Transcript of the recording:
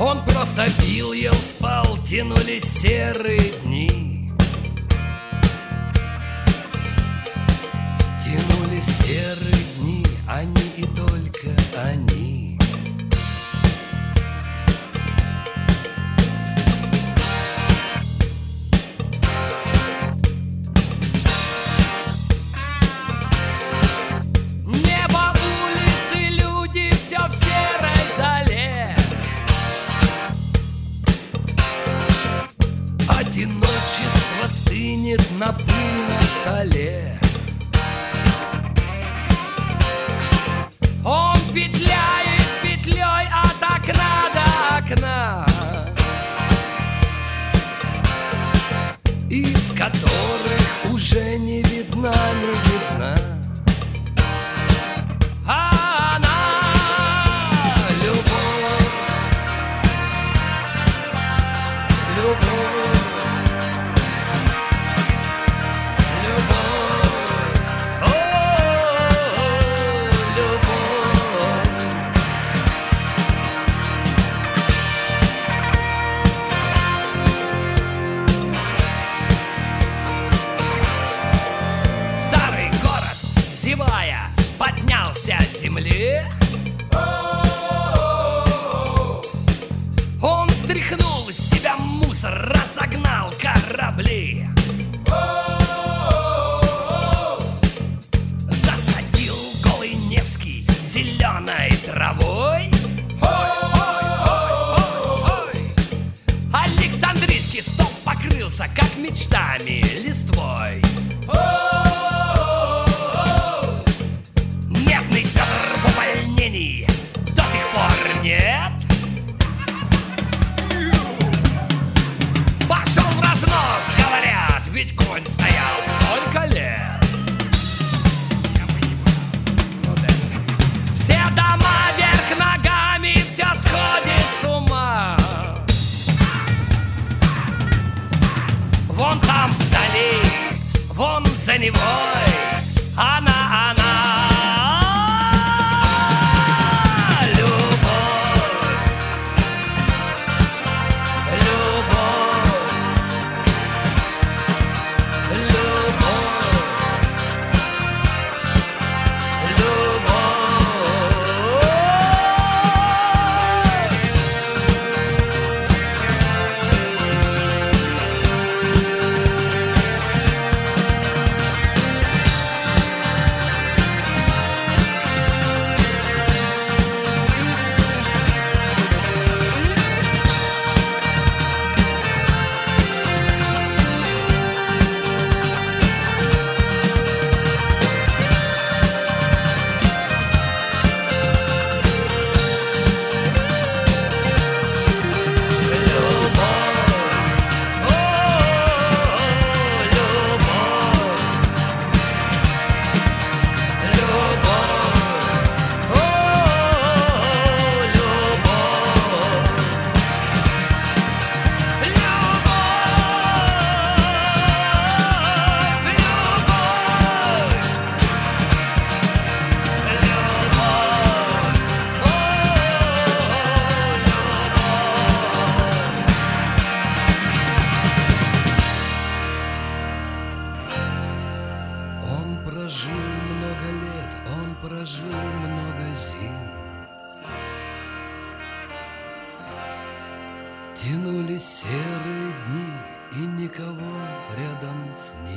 Он просто пил, ел, спал, тянулись серые дни. Тянулись серые дни, они и только они. Небо, улицы, люди, все в серой зале. Одиночество стынет на пыльном столе. Он петляет петлей от окна до окна, из которых уже не видна, не видна. А она любовь, любовь. Поднялся с земли. Он стряхнул с себя мусор, разогнал корабли. Засадил голый Невский зеленой травой. Александрийский стол покрылся, как мечтами, листвой. До сих пор нет. Пошел в разнос, говорят, ведь конь стоял столько лет. Все дома вверх ногами, все сходит с ума. Вон там вдали, вон за Невой, она. Прожил много зим, тянулись серые дни, и никого рядом с ним.